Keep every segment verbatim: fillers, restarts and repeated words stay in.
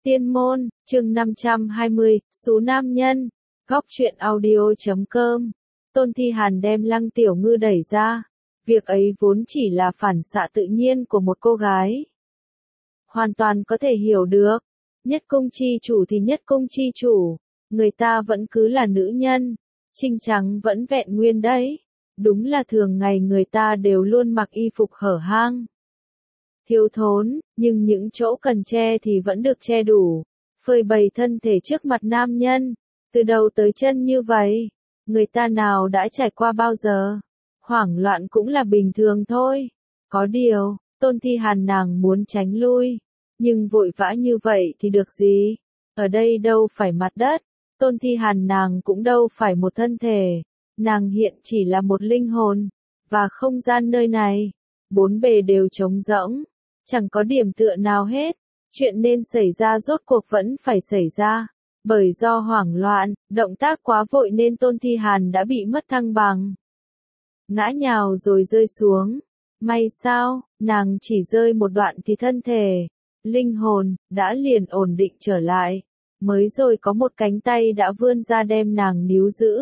Tiên môn, chương năm trăm hai mươi, số nam nhân, góc truyện audio.com. Tôn Thi Hàn đem Lăng Tiểu Ngư đẩy ra. Việc ấy vốn chỉ là phản xạ tự nhiên của một cô gái. Hoàn toàn có thể hiểu được. Nhất cung chi chủ thì nhất cung chi chủ. Người ta vẫn cứ là nữ nhân. Trinh trắng vẫn vẹn nguyên đấy. Đúng là thường ngày người ta đều luôn mặc y phục hở hang. Thiếu thốn, nhưng những chỗ cần che thì vẫn được che đủ. Phơi bày thân thể trước mặt nam nhân. Từ đầu tới chân như vậy. Người ta nào đã trải qua bao giờ. Hoảng loạn cũng là bình thường thôi. Có điều, Tôn Thi Hàn nàng muốn tránh lui. Nhưng vội vã như vậy thì được gì? Ở đây đâu phải mặt đất. Tôn Thi Hàn nàng cũng đâu phải một thân thể. Nàng hiện chỉ là một linh hồn. Và không gian nơi này. Bốn bề đều trống rỗng. Chẳng có điểm tựa nào hết. Chuyện nên xảy ra rốt cuộc vẫn phải xảy ra. Bởi do hoảng loạn, động tác quá vội nên Tôn Thi Hàn đã bị mất thăng bằng. Ngã nhào rồi rơi xuống. May sao, nàng chỉ rơi một đoạn thì thân thể, linh hồn, đã liền ổn định trở lại. Mới rồi có một cánh tay đã vươn ra đem nàng níu giữ.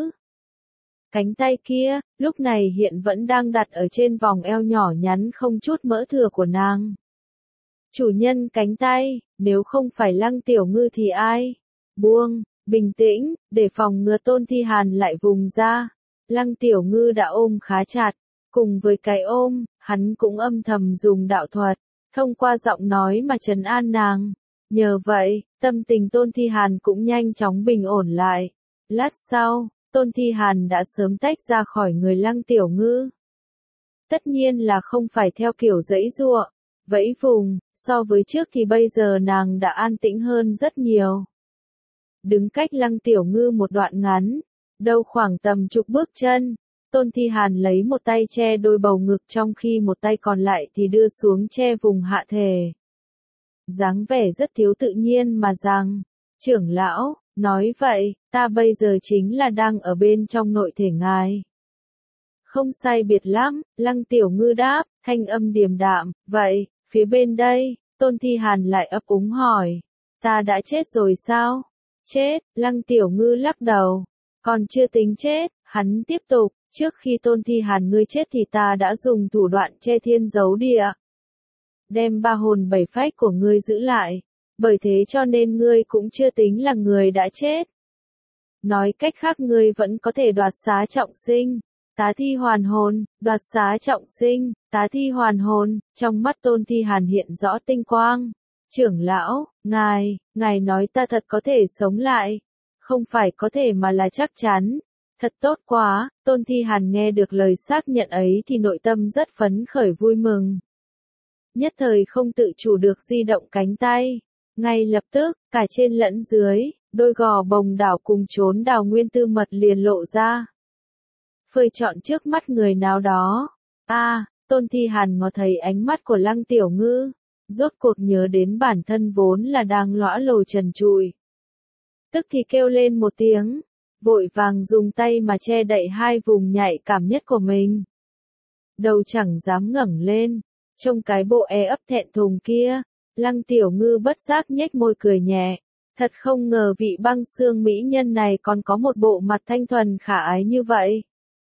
Cánh tay kia, lúc này hiện vẫn đang đặt ở trên vòng eo nhỏ nhắn không chút mỡ thừa của nàng. Chủ nhân cánh tay, nếu không phải Lăng Tiểu Ngư thì ai? Buông, bình tĩnh, để phòng ngừa Tôn Thi Hàn lại vùng ra. Lăng Tiểu Ngư đã ôm khá chặt. Cùng với cái ôm, hắn cũng âm thầm dùng đạo thuật, thông qua giọng nói mà trấn an nàng. Nhờ vậy, tâm tình Tôn Thi Hàn cũng nhanh chóng bình ổn lại. Lát sau, Tôn Thi Hàn đã sớm tách ra khỏi người Lăng Tiểu Ngư. Tất nhiên là không phải theo kiểu giãy giụa, vẫy vùng, so với trước thì bây giờ nàng đã an tĩnh hơn rất nhiều. Đứng cách Lăng Tiểu Ngư một đoạn ngắn, đâu khoảng tầm chục bước chân, Tôn Thi Hàn lấy một tay che đôi bầu ngực trong khi một tay còn lại thì đưa xuống che vùng hạ thể. Dáng vẻ rất thiếu tự nhiên mà rằng, trưởng lão, nói vậy, ta bây giờ chính là đang ở bên trong nội thể ngài. Không sai biệt lắm, Lăng Tiểu Ngư đáp, thanh âm điềm đạm, vậy, phía bên đây, Tôn Thi Hàn lại ấp úng hỏi, ta đã chết rồi sao? Chết, Lăng Tiểu Ngư lắc đầu, còn chưa tính chết, hắn tiếp tục, trước khi Tôn Thi Hàn ngươi chết thì ta đã dùng thủ đoạn che thiên giấu địa. Đem ba hồn bảy phách của ngươi giữ lại, bởi thế cho nên ngươi cũng chưa tính là người đã chết. Nói cách khác ngươi vẫn có thể đoạt xá trọng sinh. Tá thi hoàn hồn, đoạt xá trọng sinh, tá thi hoàn hồn, trong mắt Tôn Thi Hàn hiện rõ tinh quang. Trưởng lão, ngài, ngài nói ta thật có thể sống lại. Không phải có thể mà là chắc chắn. Thật tốt quá, Tôn Thi Hàn nghe được lời xác nhận ấy thì nội tâm rất phấn khởi vui mừng. Nhất thời không tự chủ được di động cánh tay. Ngay lập tức, cả trên lẫn dưới, đôi gò bồng đảo cùng chốn đào nguyên tư mật liền lộ ra. Phơi trọn trước mắt người nào đó. A, à, Tôn Thi Hàn ngó thấy ánh mắt của Lăng Tiểu Ngư, rốt cuộc nhớ đến bản thân vốn là đang lõa lồ trần trụi. Tức thì kêu lên một tiếng, vội vàng dùng tay mà che đậy hai vùng nhạy cảm nhất của mình. Đầu chẳng dám ngẩng lên, trông cái bộ e ấp thẹn thùng kia, Lăng Tiểu Ngư bất giác nhếch môi cười nhẹ. Thật không ngờ vị băng xương mỹ nhân này còn có một bộ mặt thanh thuần khả ái như vậy.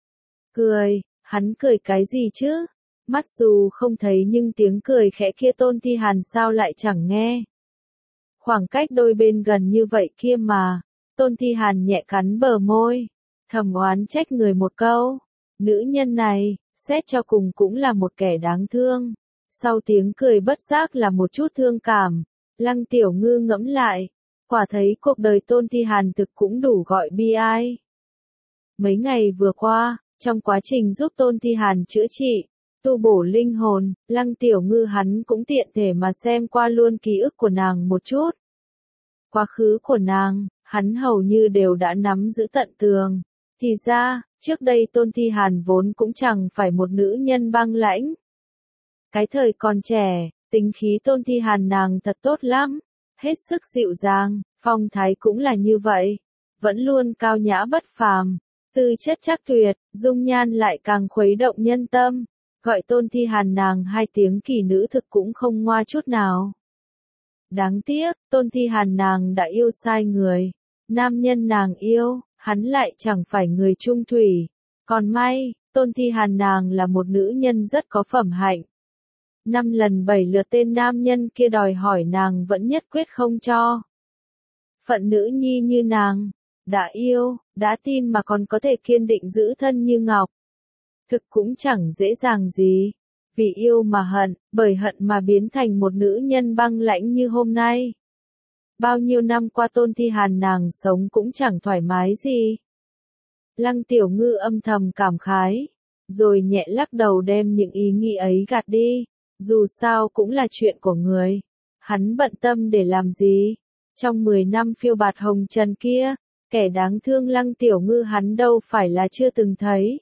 Cười, hắn cười cái gì chứ? Mắt dù không thấy nhưng tiếng cười khẽ kia Tôn Thi Hàn sao lại chẳng nghe. Khoảng cách đôi bên gần như vậy kia mà. Tôn Thi Hàn nhẹ cắn bờ môi, thầm oán trách người một câu. Nữ nhân này, xét cho cùng cũng là một kẻ đáng thương. Sau tiếng cười bất giác là một chút thương cảm. Lăng Tiểu Ngư ngẫm lại, quả thấy cuộc đời Tôn Thi Hàn thực cũng đủ gọi bi ai. Mấy ngày vừa qua, trong quá trình giúp Tôn Thi Hàn chữa trị, tu bổ linh hồn, Lăng Tiểu Ngư hắn cũng tiện thể mà xem qua luôn ký ức của nàng một chút. Quá khứ của nàng, hắn hầu như đều đã nắm giữ tận tường. Thì ra, trước đây Tôn Thi Hàn vốn cũng chẳng phải một nữ nhân băng lãnh. Cái thời còn trẻ, tính khí Tôn Thi Hàn nàng thật tốt lắm, hết sức dịu dàng, phong thái cũng là như vậy, vẫn luôn cao nhã bất phàm, tư chất chắc tuyệt, dung nhan lại càng khuấy động nhân tâm, gọi Tôn Thi Hàn nàng hai tiếng kỳ nữ thực cũng không ngoa chút nào. Đáng tiếc, Tôn Thi Hàn nàng đã yêu sai người. Nam nhân nàng yêu, hắn lại chẳng phải người trung thủy. Còn may, Tôn Thi Hàn nàng là một nữ nhân rất có phẩm hạnh. Năm lần bảy lượt tên nam nhân kia đòi hỏi nàng vẫn nhất quyết không cho. Phận nữ nhi như nàng, đã yêu, đã tin mà còn có thể kiên định giữ thân như ngọc. Thực cũng chẳng dễ dàng gì. Vì yêu mà hận, bởi hận mà biến thành một nữ nhân băng lãnh như hôm nay. Bao nhiêu năm qua Tôn Thi Hàn nàng sống cũng chẳng thoải mái gì. Lăng Tiểu Ngư âm thầm cảm khái, rồi nhẹ lắc đầu đem những ý nghĩ ấy gạt đi. Dù sao cũng là chuyện của người. Hắn bận tâm để làm gì? Trong mười năm phiêu bạt hồng trần kia, kẻ đáng thương Lăng Tiểu Ngư hắn đâu phải là chưa từng thấy.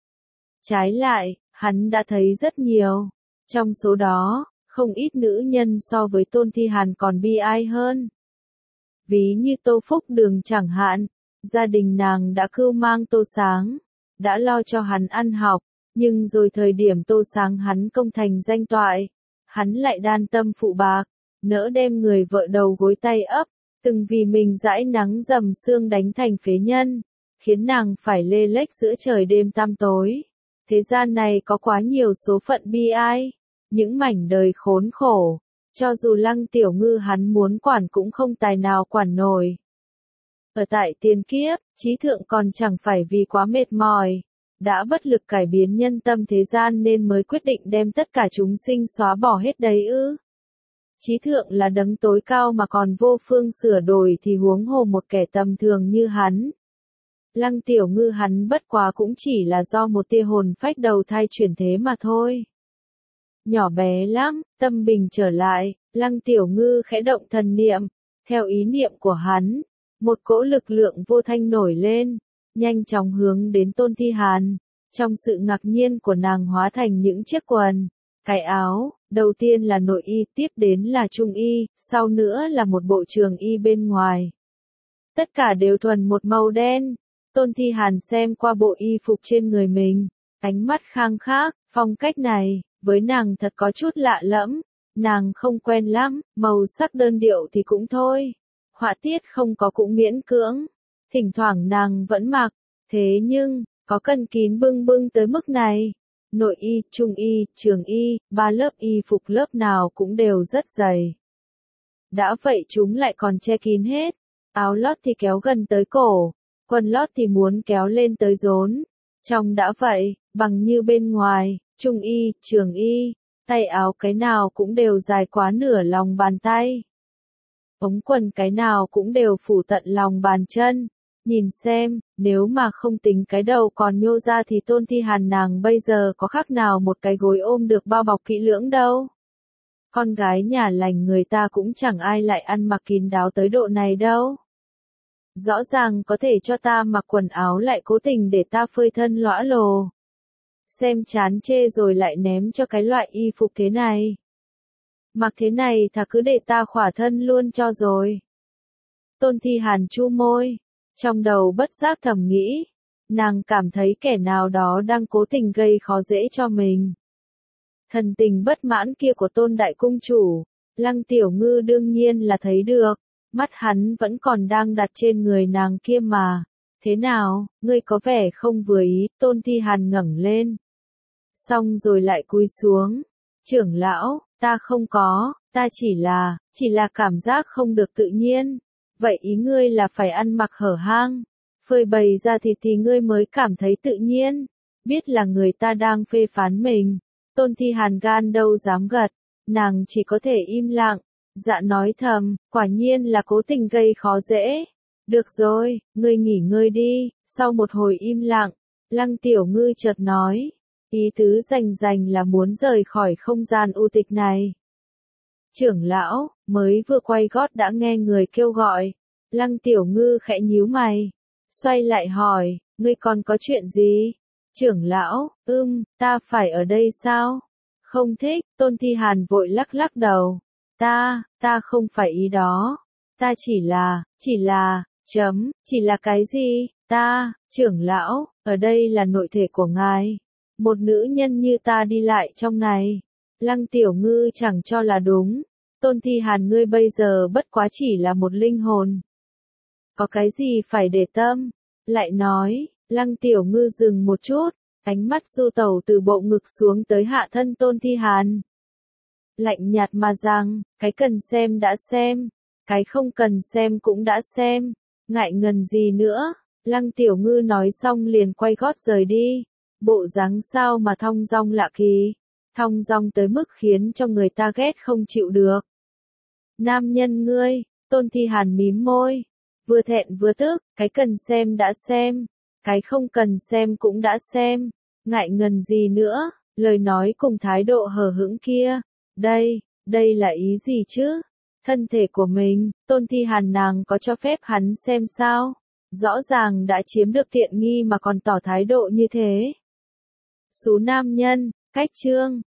Trái lại, hắn đã thấy rất nhiều. Trong số đó, không ít nữ nhân so với Tôn Thi Hàn còn bi ai hơn. Ví như Tô Phúc Đường chẳng hạn, gia đình nàng đã cưu mang Tô Sáng, đã lo cho hắn ăn học, nhưng rồi thời điểm Tô Sáng hắn công thành danh toại, hắn lại đan tâm phụ bạc, nỡ đem người vợ đầu gối tay ấp, từng vì mình dãi nắng dầm sương đánh thành phế nhân, khiến nàng phải lê lếch giữa trời đêm tăm tối. Thế gian này có quá nhiều số phận bi ai, những mảnh đời khốn khổ, cho dù Lăng Tiểu Ngư hắn muốn quản cũng không tài nào quản nổi. Ở tại tiền kiếp, trí thượng còn chẳng phải vì quá mệt mỏi, đã bất lực cải biến nhân tâm thế gian nên mới quyết định đem tất cả chúng sinh xóa bỏ hết đấy ư. Trí thượng là đấng tối cao mà còn vô phương sửa đổi thì huống hồ một kẻ tầm thường như hắn. Lăng Tiểu Ngư hắn bất quá cũng chỉ là do một tia hồn phách đầu thai chuyển thế mà thôi. Nhỏ bé lắm, tâm bình trở lại, Lăng Tiểu Ngư khẽ động thần niệm, theo ý niệm của hắn, một cỗ lực lượng vô thanh nổi lên, nhanh chóng hướng đến Tôn Thi Hàn. Trong sự ngạc nhiên của nàng hóa thành những chiếc quần, cái áo, đầu tiên là nội y, tiếp đến là trung y, sau nữa là một bộ trường y bên ngoài. Tất cả đều thuần một màu đen. Tôn Thi Hàn xem qua bộ y phục trên người mình, ánh mắt khang khác, phong cách này, với nàng thật có chút lạ lẫm, nàng không quen lắm, màu sắc đơn điệu thì cũng thôi, họa tiết không có cũng miễn cưỡng, thỉnh thoảng nàng vẫn mặc, thế nhưng, có cần kín bưng bưng tới mức này. Nội y, trung y, trường y, ba lớp y phục lớp nào cũng đều rất dày. Đã vậy chúng lại còn che kín hết, áo lót thì kéo gần tới cổ. Quần lót thì muốn kéo lên tới rốn. Trong đã vậy, bằng như bên ngoài, trung y, trường y, tay áo cái nào cũng đều dài quá nửa lòng bàn tay. Ống quần cái nào cũng đều phủ tận lòng bàn chân. Nhìn xem, nếu mà không tính cái đầu còn nhô ra thì Tôn Thi Hàn nàng bây giờ có khác nào một cái gối ôm được bao bọc kỹ lưỡng đâu. Con gái nhà lành người ta cũng chẳng ai lại ăn mặc kín đáo tới độ này đâu. Rõ ràng có thể cho ta mặc quần áo lại cố tình để ta phơi thân lõa lồ. Xem chán chê rồi lại ném cho cái loại y phục thế này. Mặc thế này thà cứ để ta khỏa thân luôn cho rồi. Tôn Thi Hàn chu môi, trong đầu bất giác thầm nghĩ, nàng cảm thấy kẻ nào đó đang cố tình gây khó dễ cho mình. Thần tình bất mãn kia của Tôn Đại Cung Chủ, Lăng Tiểu Ngư đương nhiên là thấy được. Mắt hắn vẫn còn đang đặt trên người nàng kia mà. Thế nào, ngươi có vẻ không vừa ý, Tôn Thi Hàn ngẩng lên. Xong rồi lại cúi xuống. Trưởng lão, ta không có, ta chỉ là, chỉ là cảm giác không được tự nhiên. Vậy ý ngươi là phải ăn mặc hở hang. Phơi bày ra thịt thì ngươi mới cảm thấy tự nhiên. Biết là người ta đang phê phán mình. Tôn Thi Hàn gan đâu dám gật. Nàng chỉ có thể im lặng. Dạ nói thầm, quả nhiên là cố tình gây khó dễ. Được rồi, ngươi nghỉ ngơi đi. Sau một hồi im lặng, Lăng Tiểu Ngư chợt nói, ý tứ rành rành là muốn rời khỏi không gian u tịch này. Trưởng lão, mới vừa quay gót đã nghe người kêu gọi. Lăng Tiểu Ngư khẽ nhíu mày, xoay lại hỏi, ngươi còn có chuyện gì? Trưởng lão, ưm, ta phải ở đây sao? Không thích, Tôn Thi Hàn vội lắc lắc đầu. Ta, ta không phải ý đó. Ta chỉ là, chỉ là, chấm, chỉ là cái gì? Ta, trưởng lão, ở đây là nội thể của ngài. Một nữ nhân như ta đi lại trong này. Lăng Tiểu Ngư chẳng cho là đúng. Tôn Thi Hàn ngươi bây giờ bất quá chỉ là một linh hồn. Có cái gì phải để tâm? Lại nói, Lăng Tiểu Ngư dừng một chút, ánh mắt du tẩu từ bộ ngực xuống tới hạ thân Tôn Thi Hàn. Lạnh nhạt mà rằng, cái cần xem đã xem, cái không cần xem cũng đã xem, ngại ngần gì nữa. Lăng Tiểu Ngư nói xong liền quay gót rời đi, bộ dáng sao mà thong dong lạ kỳ, thong dong tới mức khiến cho người ta ghét không chịu được. Nam nhân ngươi, Tôn Thi Hàn mím môi, vừa thẹn vừa tức, cái cần xem đã xem, cái không cần xem cũng đã xem, ngại ngần gì nữa, lời nói cùng thái độ hờ hững kia, đây, đây là ý gì chứ? Thân thể của mình, Tôn Thi Hàn nàng có cho phép hắn xem sao? Rõ ràng đã chiếm được tiện nghi mà còn tỏ thái độ như thế. Số nam nhân, cách chương.